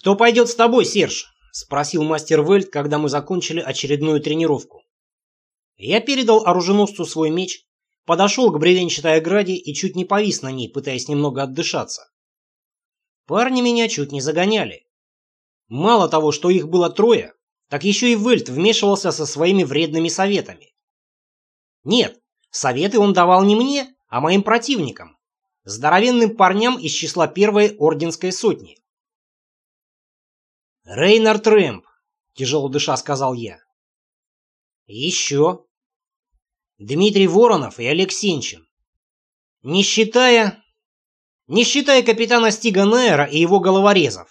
«Кто пойдет с тобой, Серж?» — спросил мастер Вельт, когда мы закончили очередную тренировку. Я передал оруженосцу свой меч, подошел к бревенчатой ограде и чуть не повис на ней, пытаясь немного отдышаться. Парни меня чуть не загоняли. Мало того, что их было трое, так еще и Вельт вмешивался со своими вредными советами. Нет, советы он давал не мне, а моим противникам, здоровенным парням из числа первой орденской сотни. «Рейнард Рэмп», — тяжело дыша сказал я. «Еще. Дмитрий Воронов и Олег Сенчин. Не считая капитана Стига Найера и его головорезов.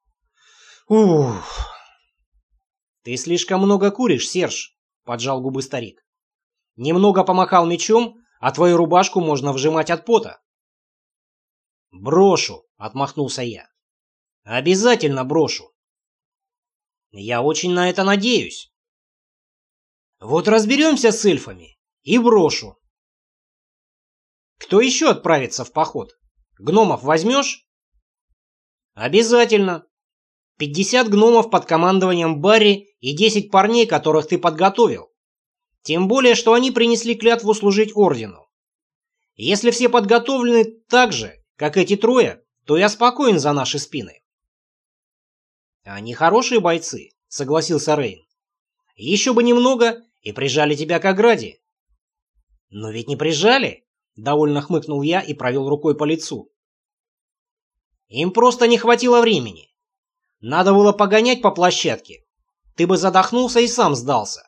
Ух. Ты слишком много куришь, Серж», — поджал губы старик. «Немного помахал мечом, а твою рубашку можно вжимать от пота». «Брошу», — отмахнулся я. «Обязательно брошу». «Я очень на это надеюсь». «Вот разберемся с эльфами и брошу». «Кто еще отправится в поход? Гномов возьмешь?» «Обязательно. 50 гномов под командованием Барри и 10 парней, которых ты подготовил. Тем более, что они принесли клятву служить ордену. Если все подготовлены так же, как эти трое, то я спокоен за наши спины». «Они хорошие бойцы», — согласился Рейн. «Еще бы немного, и прижали тебя к ограде». «Но ведь не прижали», — довольно хмыкнул я и провел рукой по лицу. «Им просто не хватило времени. Надо было погонять по площадке. Ты бы задохнулся и сам сдался».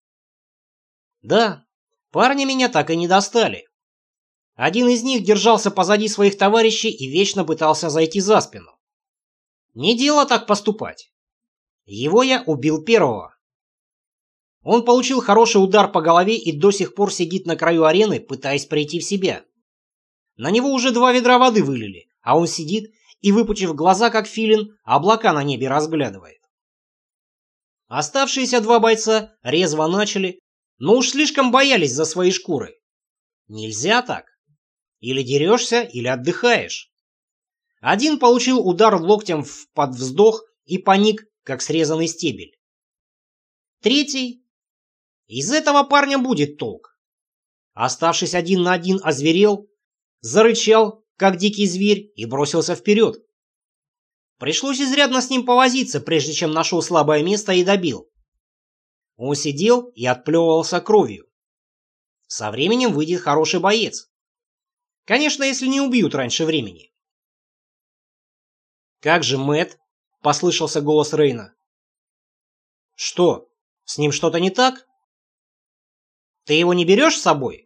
Да, парни меня так и не достали. Один из них держался позади своих товарищей и вечно пытался зайти за спину. Не дело так поступать. Его я убил первого. Он получил хороший удар по голове и до сих пор сидит на краю арены, пытаясь прийти в себя. На него уже 2 ведра воды вылили, а он сидит и, выпучив глаза, как филин, облака на небе разглядывает. Оставшиеся 2 бойца резво начали, но уж слишком боялись за свои шкуры. Нельзя так. Или дерешься, или отдыхаешь. Один получил удар локтем под вздох и паник, как срезанный стебель. Третий. Из этого парня будет толк. Оставшись 1 на 1, озверел, зарычал, как дикий зверь, и бросился вперед. Пришлось изрядно с ним повозиться, прежде чем нашел слабое место и добил. Он сидел и отплевывался кровью. Со временем выйдет хороший боец. Конечно, если не убьют раньше времени. «Как же Мэтт?» — послышался голос Рейна. «Что, с ним что-то не так? Ты его не берешь с собой?»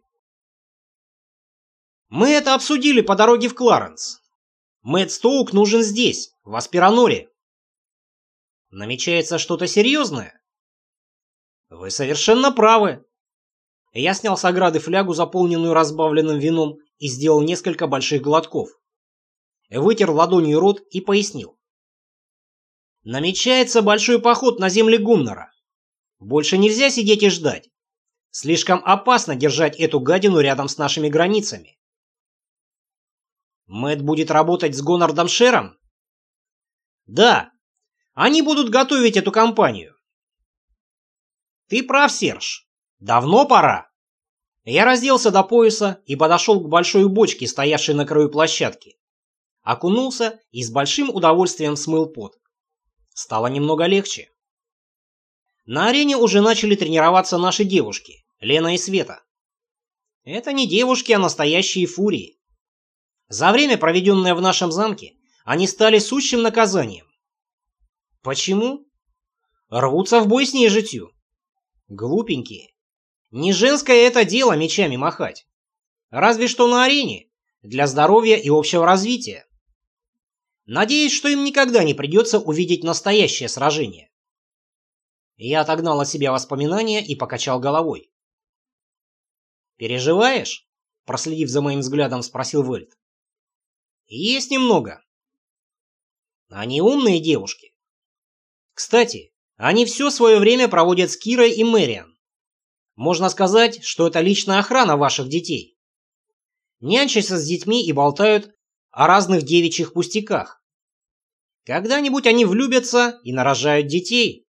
«Мы это обсудили по дороге в Кларенс. Мэтт Стоук нужен здесь, в Аспираноре». «Намечается что-то серьезное?» «Вы совершенно правы». Я снял с ограды флягу, заполненную разбавленным вином, и сделал несколько больших глотков. Вытер ладонью рот и пояснил. «Намечается большой поход на земли Гумнора. Больше нельзя сидеть и ждать. Слишком опасно держать эту гадину рядом с нашими границами». «Мэтт будет работать с Гонардом Шером?» «Да, они будут готовить эту кампанию». «Ты прав, Серж. Давно пора». Я разделся до пояса и подошел к большой бочке, стоявшей на краю площадки. Окунулся и с большим удовольствием смыл пот. Стало немного легче. На арене уже начали тренироваться наши девушки, Лена и Света. Это не девушки, а настоящие фурии. За время, проведенное в нашем замке, они стали сущим наказанием. Почему? Рвутся в бой с нежитью. Глупенькие. Не женское это дело мечами махать. Разве что на арене, для здоровья и общего развития. Надеюсь, что им никогда не придется увидеть настоящее сражение. Я отогнал от себя воспоминания и покачал головой. «Переживаешь?» — проследив за моим взглядом, спросил Вельт. «Есть немного. Они умные девушки. Кстати, они все свое время проводят с Кирой и Мэриан. Можно сказать, что это личная охрана ваших детей. Нянчатся с детьми и болтают о разных девичьих пустяках. Когда-нибудь они влюбятся и нарожают детей.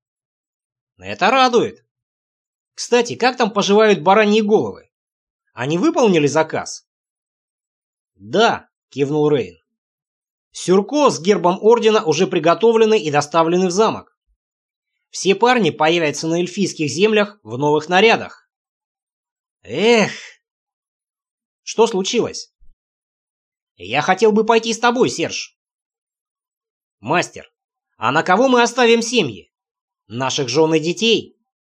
Это радует. Кстати, как там поживают бараньи головы? Они выполнили заказ? Да, кивнул Рейн. Сюрко с гербом ордена уже приготовлены и доставлены в замок. Все парни появятся на эльфийских землях в новых нарядах. Эх! Что случилось? Я хотел бы пойти с тобой, Серж. Мастер, а на кого мы оставим семьи? Наших жен и детей?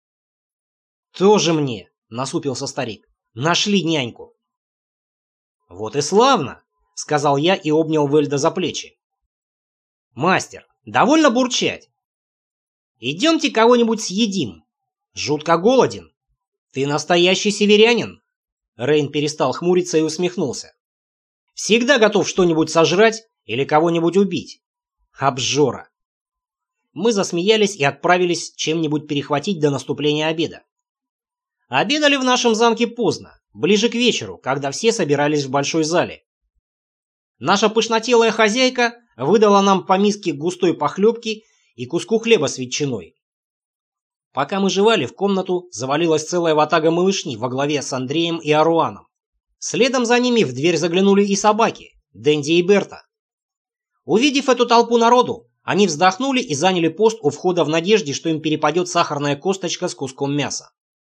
Тоже мне, насупился старик. Нашли няньку. Вот и славно, сказал я и обнял Вельда за плечи. Мастер, довольно бурчать. Идемте кого-нибудь съедим. Жутко голоден. Ты настоящий северянин. Рейн перестал хмуриться и усмехнулся. Всегда готов что-нибудь сожрать или кого-нибудь убить. Обжора. Мы засмеялись и отправились чем-нибудь перехватить до наступления обеда. Обедали в нашем замке поздно, ближе к вечеру, когда все собирались в большой зале. Наша пышнотелая хозяйка выдала нам по миске густой похлебки и куску хлеба с ветчиной. Пока мы жевали, в комнату завалилась целая ватага малышни во главе с Андреем и Аруаном. Следом за ними в дверь заглянули и собаки, Дэнди и Берта. Увидев эту толпу народу, они вздохнули и заняли пост у входа в надежде, что им перепадет сахарная косточка с куском мяса.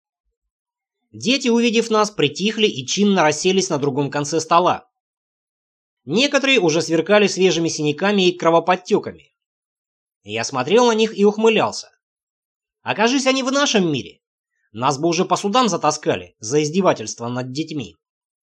Дети, увидев нас, притихли и чинно расселись на другом конце стола. Некоторые уже сверкали свежими синяками и кровоподтеками. Я смотрел на них и ухмылялся. Окажись они в нашем мире, нас бы уже по судам затаскали за издевательство над детьми.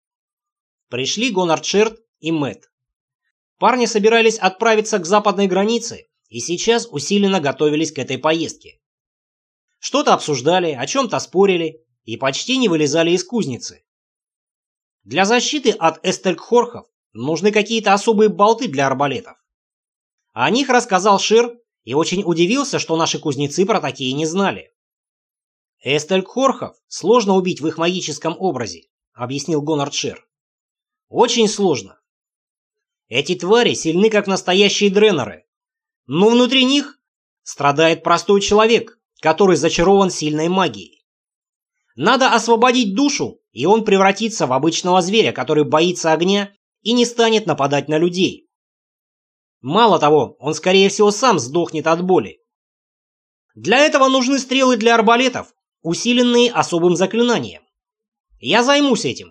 Пришли Гонард Шерд и Мэтт. Парни собирались отправиться к западной границе и сейчас усиленно готовились к этой поездке. Что-то обсуждали, о чем-то спорили и почти не вылезали из кузницы. Для защиты от эстелькхорхов нужны какие-то особые болты для арбалетов. О них рассказал Шир и очень удивился, что наши кузнецы про такие не знали. Эстелькхорхов сложно убить в их магическом образе, объяснил Гонард Шир. Очень сложно. Эти твари сильны, как настоящие дренеры, но внутри них страдает простой человек, который зачарован сильной магией. Надо освободить душу, и он превратится в обычного зверя, который боится огня и не станет нападать на людей. Мало того, он скорее всего сам сдохнет от боли. Для этого нужны стрелы для арбалетов, усиленные особым заклинанием. Я займусь этим.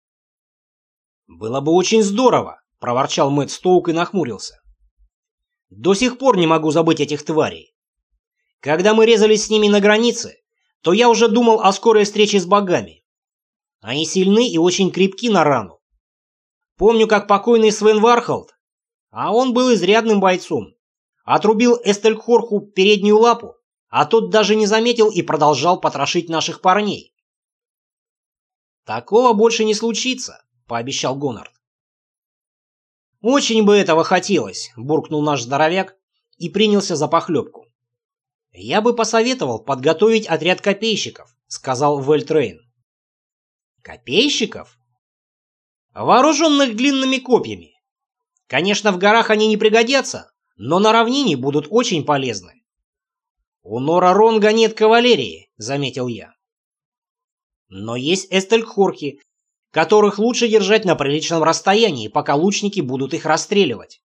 Было бы очень здорово, проворчал Мэтт Стоук и нахмурился. До сих пор не могу забыть этих тварей. Когда мы резались с ними на границе, то я уже думал о скорой встрече с богами. Они сильны и очень крепки на рану. Помню, как покойный Свен Вархолд, а он был изрядным бойцом, отрубил Эстелькхорху переднюю лапу, а тот даже не заметил и продолжал потрошить наших парней. «Такого больше не случится», — пообещал Гонард. «Очень бы этого хотелось», — буркнул наш здоровяк и принялся за похлебку. «Я бы посоветовал подготовить отряд копейщиков», — сказал Вельтрейн. «Копейщиков?» «Вооруженных длинными копьями. Конечно, в горах они не пригодятся, но на равнине будут очень полезны». «У Нора Ронга нет кавалерии», — заметил я. «Но есть эстелькхорхи, которых лучше держать на приличном расстоянии, пока лучники будут их расстреливать.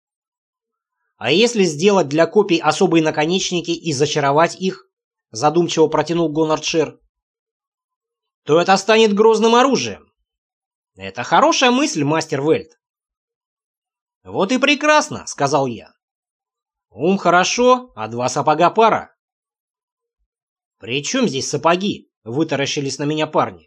А если сделать для копий особые наконечники и зачаровать их, задумчиво протянул Гонард Шир, то это станет грозным оружием. Это хорошая мысль, мастер Вельт. Вот и прекрасно, сказал я. Ум хорошо, а два сапога пара. При чем здесь сапоги? Вытаращились на меня парни.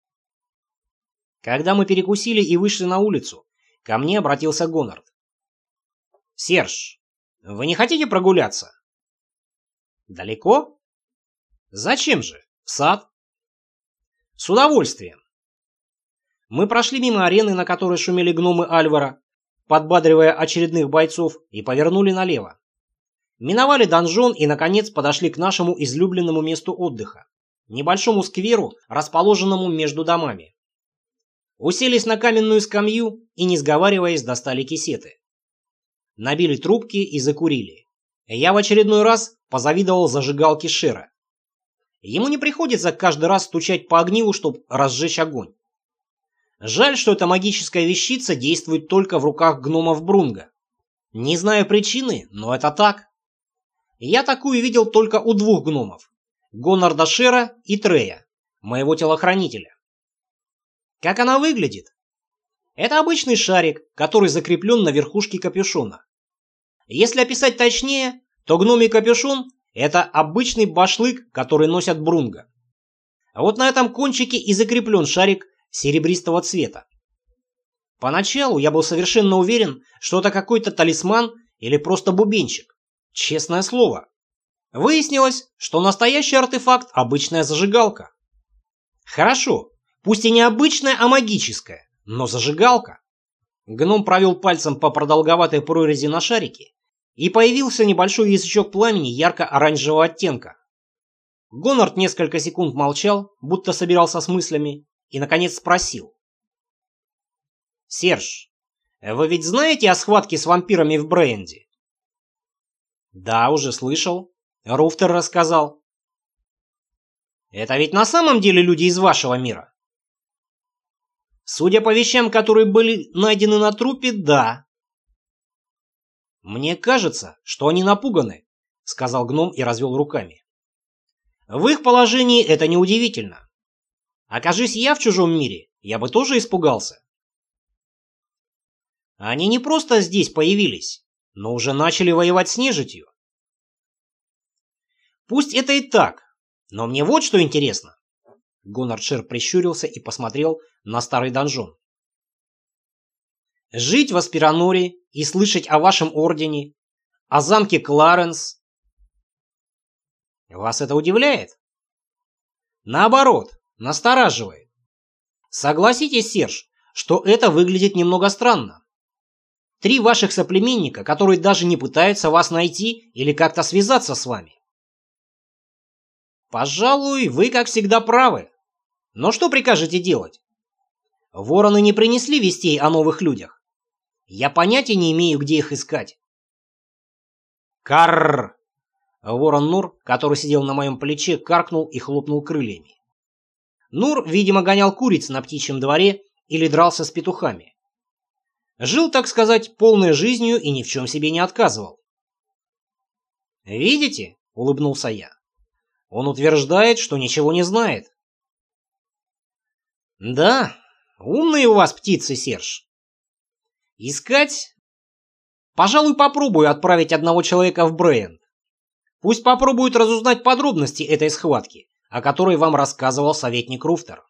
Когда мы перекусили и вышли на улицу, ко мне обратился Гонард. «Серж, вы не хотите прогуляться?» «Далеко?» «Зачем же? В сад?» «С удовольствием». Мы прошли мимо арены, на которой шумели гномы Альвара, подбадривая очередных бойцов, и повернули налево. Миновали донжон и, наконец, подошли к нашему излюбленному месту отдыха, небольшому скверу, расположенному между домами. Уселись на каменную скамью и, не сговариваясь, достали кисеты. набили трубки и закурили. Я в очередной раз позавидовал зажигалке Шера. Ему не приходится каждый раз стучать по огниву, чтобы разжечь огонь. Жаль, что эта магическая вещица действует только в руках гномов Брунга. Не знаю причины, но это так. Я такую видел только у двух гномов. Гонарда Шера и Трея, моего телохранителя. Как она выглядит? Это обычный шарик, который закреплен на верхушке капюшона. Если описать точнее, то гномий капюшон – это обычный башлык, который носят Брунга. А вот на этом кончике и закреплен шарик серебристого цвета. Поначалу я был совершенно уверен, что это какой-то талисман или просто бубенчик. Честное слово. Выяснилось, что настоящий артефакт – обычная зажигалка. Хорошо, пусть и не обычная, а магическая, но зажигалка. Гном провел пальцем по продолговатой прорези на шарике, и появился небольшой язычок пламени ярко-оранжевого оттенка. Гонард несколько секунд молчал, будто собирался с мыслями, и, наконец, спросил. «Серж, вы ведь знаете о схватке с вампирами в Брейнде?» «Да, уже слышал. Руфтер рассказал». «Это ведь на самом деле люди из вашего мира?» «Судя по вещам, которые были найдены на трупе, да». «Мне кажется, что они напуганы», — сказал гном и развел руками. «В их положении это неудивительно. Окажись я в чужом мире, я бы тоже испугался». «Они не просто здесь появились, но уже начали воевать с нежитью». «Пусть это и так, но мне вот что интересно». Гонард Шер прищурился и посмотрел на старый донжон. «Жить в Аспираноре и слышать о вашем ордене, о замке Кларенс. Вас это удивляет?» «Наоборот, настораживает. Согласитесь, Серж, что это выглядит немного странно. 3 ваших соплеменника, которые даже не пытаются вас найти или как-то связаться с вами». «Пожалуй, вы, как всегда, правы. Но что прикажете делать? Вороны не принесли вестей о новых людях. Я понятия не имею, где их искать». «Карр!» Ворон Нур, который сидел на моем плече, каркнул и хлопнул крыльями. Нур, видимо, гонял куриц на птичьем дворе или дрался с петухами. Жил, так сказать, полной жизнью и ни в чем себе не отказывал. «Видите?» — улыбнулся я. «Он утверждает, что ничего не знает». «Да, умные у вас птицы, Серж. Искать? Пожалуй, попробую отправить одного человека в Брейнд. Пусть попробует разузнать подробности этой схватки, о которой вам рассказывал советник Руфтер».